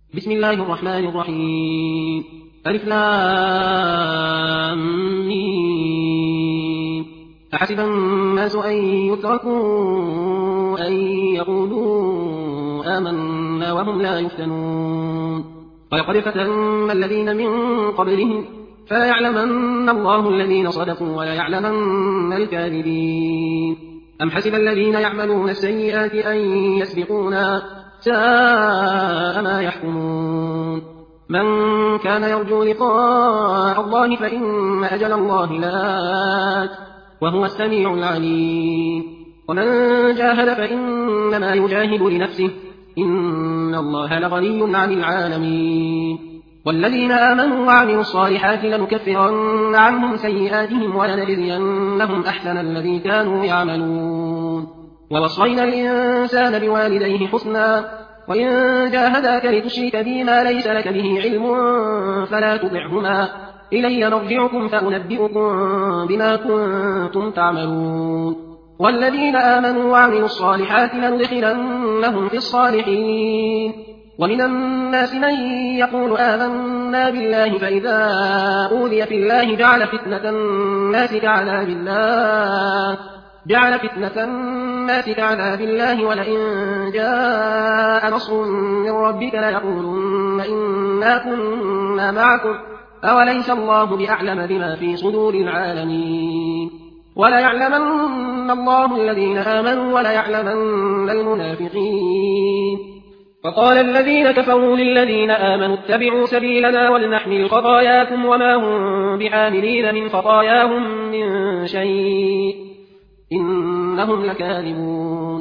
بسم الله الرحمن الرحيم. ألف لام ميم. أحسب الناس أن يتركوا أن يقولوا آمنا وهم لا يفتنون ولقد فتنا الذين من قبلهم فليعلمن الله الذين صدقوا وليعلمن الكاذبين. أم حسب الذين يعملون السيئات أن يسبقونا ساء ما يحكمون. من كان يرجو لقاء الله فإن أجل الله لآت وهو السميع العليم. ومن جاهد فإنما يجاهد لنفسه إن الله لغني عن العالمين. والذين آمنوا وعملوا الصالحات لنكفرن عنهم سيئاتهم ولنجزينهم أحسن الذي كانوا يعملون. ووصينا الإنسان بوالديه حسنا وإن جاهداك لتشرك بي ما ليس لك به علم فلا تطعهما إلي مرجعكم فأنبئكم بما كنتم تعملون. والذين آمنوا وعملوا الصالحات لندخلنهم في الصالحين. ومن الناس من يقول آمنا بالله فإذا أوذي في الله جعل فتنة الناس كعذاب الله ولئن جاء نصر من ربك ليقولن إنا كنا معكم أوليس الله بأعلم بما في صدور العالمين. وليعلمن الله الذين آمنوا وليعلمن المنافقين. فقال الذين كفروا للذين آمنوا اتبعوا سبيلنا ولنحمل خطاياكم وما هم بعاملين من خطاياهم من شيء إنهم لكاذبون.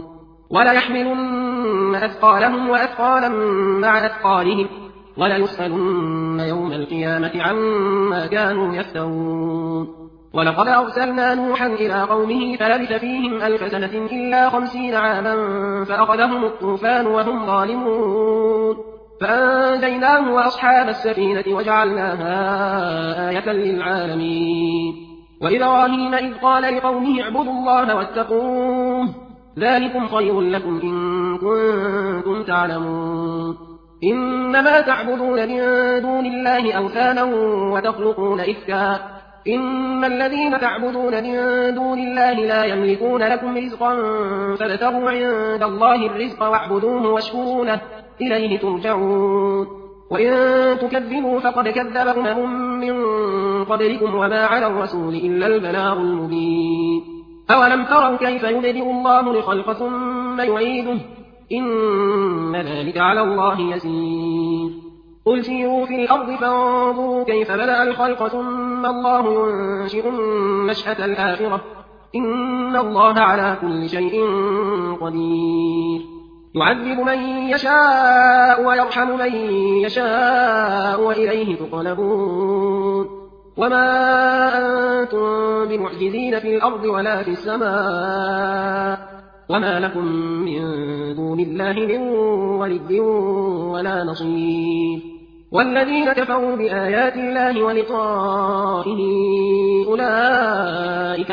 وليحملن أثقالهم وأثقالا مع أثقالهم وليسألن يوم القيامة عما كانوا يفترون. ولقد أرسلنا نوحا إلى قومه فلبث فيهم 1000 سنة إلا 50 عاما فأخذهم الطوفان وهم ظالمون فأنجيناه وأصحاب السفينة وجعلناها آية للعالمين. وإبراهيم إذ قال لقومه اعبدوا الله واتقوه ذلكم خير لكم إن كنتم تعلمون. إنما تعبدون من دون الله أوثانا وتخلقون إفكا إن الذين تعبدون من دون الله لا يملكون لكم رزقا فابتغوا عند الله الرزق واعبدوه واشكروا له إليه ترجعون. وإن تكذبوا فقد كذب من قبلكم وما على الرسول إلا البلاغ المبين. أولم تروا كيف يبدئ الله الخلق ثم يعيده إن ذلك على الله يسير. قل سيروا في الأرض فانظروا كيف بدأ الخلق ثم الله ينشئ النشأة الآخرة إن الله على كل شيء قدير. يعذب من يشاء ويرحم من يشاء وإليه تقلبون. وما أنتم بمعجزين في الأرض ولا في السماء وما لكم من دون الله من ولي ولا نصير. والذين كفروا بآيات الله ولقائه أولئك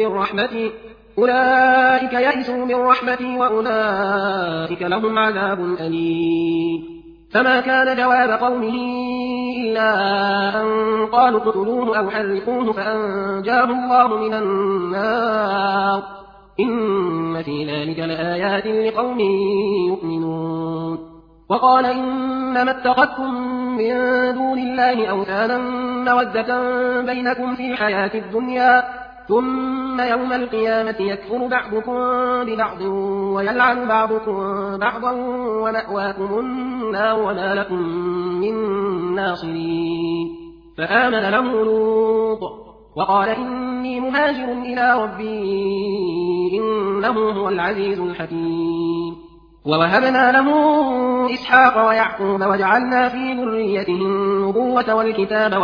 يئسوا من رحمتي وأولئك لهم عذاب أليم. فما كان جواب قومه إلا أن قالوا اقتلوه أو حرقوه فأنجاه الله من النار إن في ذلك لآيات لقوم يؤمنون. وقال إنما اتخذتم من دون الله أوثانا مودة بينكم في الحياة الدنيا ثم يوم القيامة يكفر بعضكم ببعض ويلعن بعضكم بعضا ومأواكم النار وما لكم من ناصرين. فآمن له لوط وقال إني مهاجر إلى ربي إنه هو العزيز الحكيم. ووهبنا له إسحاق ويعقوب وجعلنا في ذريته النبوة والكتاب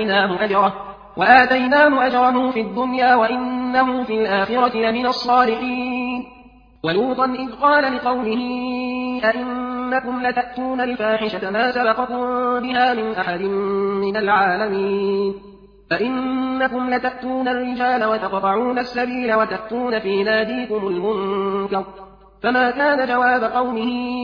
وآتيناه أجره في الدنيا وإنه في الآخرة لمن الصالحين. ولوطا إذ قال لقومه أئنكم لتأتون الفاحشة ما سبقكم بها من أحد من العالمين فإنكم لتأتون الرجال وتقطعون السبيل وتأتون في ناديكم المنكر. فما كان جواب قومه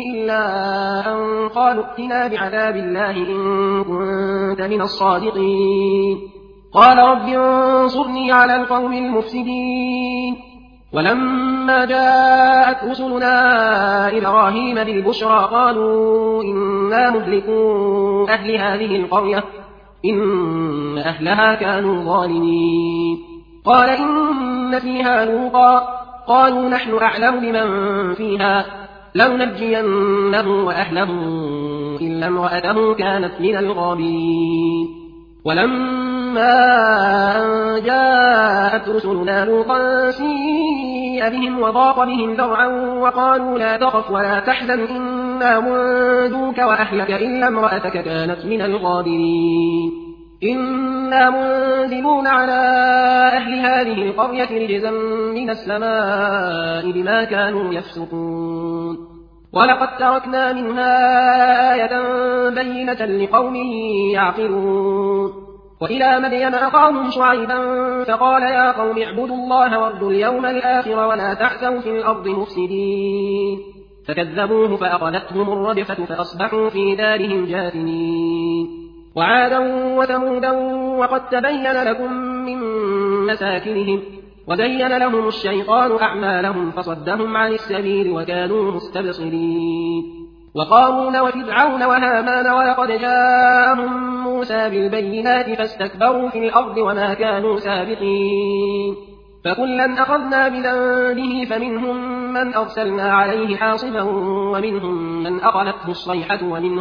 إلا أن قالوا ائتنا بعذاب الله إن كنت من الصادقين قال رب انصرني على القوم المفسدين ولما جاءت رسلنا إبراهيم بالبشرى قالوا إنا مهلكو أهل هذه القرية إن أهلها كانوا ظالمين قال إن فيها لوطا قالوا نحن أعلم بمن فيها لننجينه وأهله إلا امرأته كانت من الغابرين ولما أن جاءت رسلنا لوطا سيء بهم وضاق بهم ذرعا وقالوا لا تخف ولا تحزن إنا منجوك وأهلك إلا امرأتك كانت من الغابرين إنا منزلون على أهل هذه القرية رجزا من السماء بما كانوا يفسقون ولقد تركنا منها آية بينة لقوم يعقلون وإلى مدين أخاهم شعيبا فقال يا قوم اعبدوا الله وارجوا اليوم الآخر ولا تعثوا في الأرض مفسدين فكذبوه فأخذتهم الرجفة فأصبحوا في دارهم جاثمين وعادا وثمودا وقد تبين لكم من مساكنهم وزين لهم الشيطان أعمالهم فصدهم عن السبيل وكانوا مستبصرين وقارون وفرعون وهامان ولقد جاءهم موسى بالبينات فاستكبروا في الأرض وما كانوا سابقين فكلا أخذنا بذنبه فمنهم من أرسلنا عليه حاصبا ومنهم من أخذته الصيحة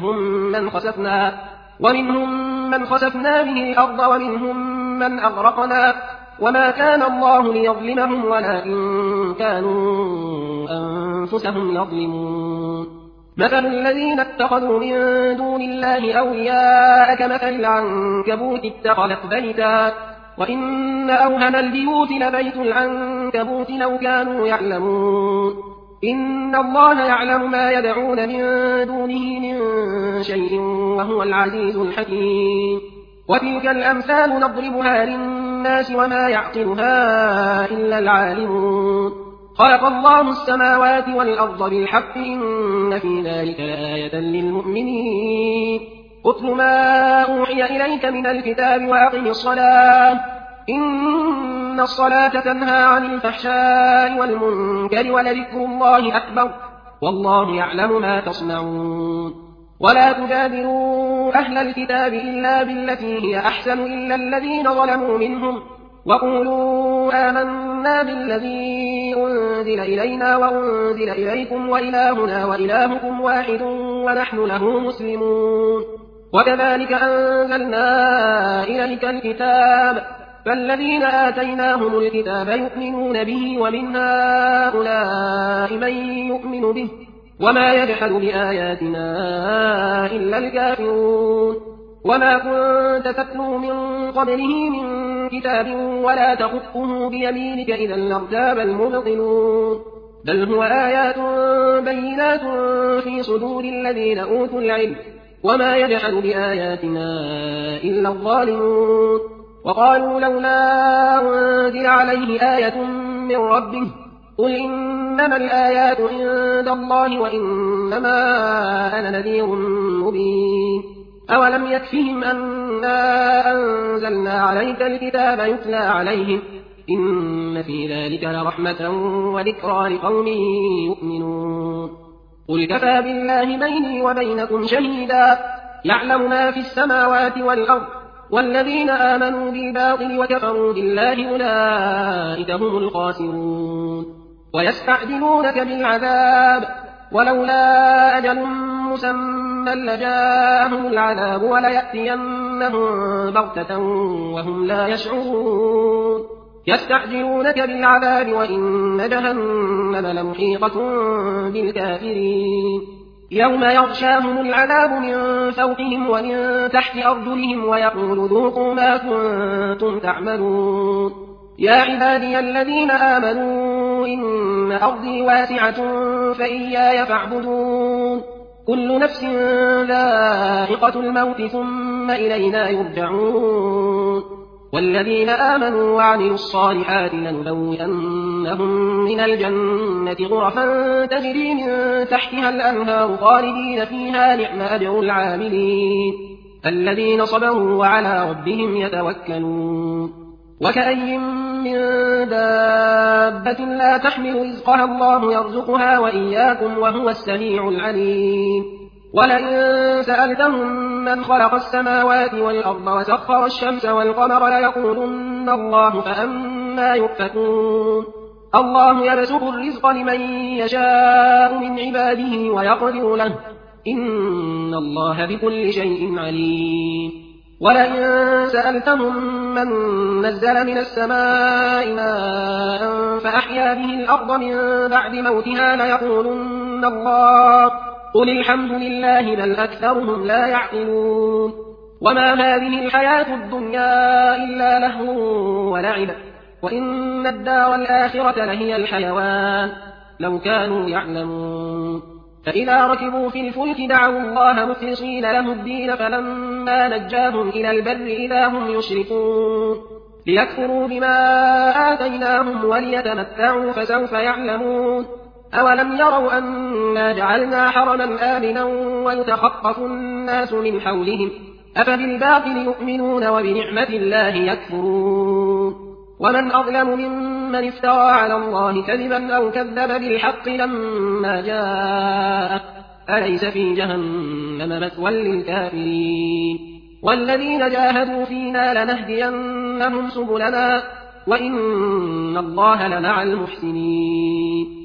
ومنهم من خسفنا به الأرض ومنهم من أغرقنا وما كان الله ليظلمهم ولكن كانوا أنفسهم يظلمون مثل الذين اتخذوا من دون الله أولياء كمثل العنكبوت اتخذت بيتا وإن أوهن البيوت لبيت العنكبوت لو كانوا يعلمون إن الله يعلم ما يدعون من دونه من شيء وهو العزيز الحكيم وتلك الأمثال نضربها للناس وما يعقلها إلا العالمون خلق الله السماوات والأرض بالحق إن في ذلك لآية للمؤمنين اتل ما أوحي إليك من الكتاب وأقم الصلاة إن الصلاة تنهى عن الفحشاء والمنكر ولذكر الله أكبر والله يعلم ما تصنعون ولا تجادلوا أهل الكتاب إلا بالتي هي أحسن إلا الذين ظلموا منهم وقولوا آمنا بالذي أنزل إلينا وأنزل إليكم وإلهنا وإلهكم واحد ونحن له مسلمون وكذلك أنزلنا إليك الكتاب فالذين آتيناهم الكتاب يؤمنون به ومن هؤلاء من يؤمن به وما يجحد بآياتنا إلا الكافرون وما كنت تتلو من قبله من كتاب ولا تخطه بيمينك إذا لارتاب المبطلون بل هو آيات بينات في صدور الذين أوتوا العلم وما يجحد بآياتنا إلا الظالمون وقالوا لولا أنزل عليه آية من ربه قل إنما الآيات عند الله وإنما أنا نذير مبين أولم يكفهم أنا أنزلنا عليك الكتاب يتلى عليهم إن في ذلك لرحمة وذكرى لقوم يؤمنون قل كفى بالله بيني وبينكم شهيدا يعلم ما في السماوات والأرض والذين آمنوا بالباطل وكفروا بالله أولئك هم الخاسرون ويستعجلونك بالعذاب ولولا أجل مسمى لجاءهم العذاب وليأتينهم بغتة وهم لا يشعرون يستعجلونك بالعذاب وإن جهنم لمحيطة بالكافرين يوم يغشاهم العذاب من فوقهم ومن تحت أرجلهم ويقول ذوقوا ما كنتم تعملون يا عبادي الذين آمنوا إن أرضي واسعة فإياي فاعبدون كل نفس ذائقة الموت ثم إلينا يرجعون والذين آمنوا وعملوا الصالحات لنبوئنهم من الجنة غرفا تجري من تحتها الأنهار خالدين فيها نعم أجر العاملين الذين صبروا وعلى ربهم يتوكلون وكأي من دابة لا تحمل رزقها الله يرزقها وإياكم وهو السميع العليم ولئن سألتهم من خلق السماوات والأرض وسخر الشمس والقمر ليقولن الله فأنى يؤفكون الله يبسط الرزق لمن يشاء من عباده ويقدر له إن الله بكل شيء عليم ولئن سألتهم من نزل من السماء ماء فأحيا به الأرض من بعد موتها ليقولن الله قل الحمد لله بل أكثرهم لا يعقلون وما هذه الحياة الدنيا إلا لهو ولعب وإن الدار الآخرة لهي الحيوان لو كانوا يعلمون فإذا ركبوا في الفلك دعوا الله مخلصين له الدين فلما نجاهم إلى البر إذا هم يشركون ليكفروا بما آتيناهم وليتمتعوا فسوف يعلمون أولم يروا أنا جعلنا حرما آمنا ويتخطف الناس من حولهم أفبالباطل يؤمنون وبنعمة الله يكفرون ومن أظلم ممن افترى على الله كذبا أو كذب بالحق لما جاءه أليس في جهنم مثوى للكافرين والذين جاهدوا فينا لنهدينهم سبلنا وإن الله لمع المحسنين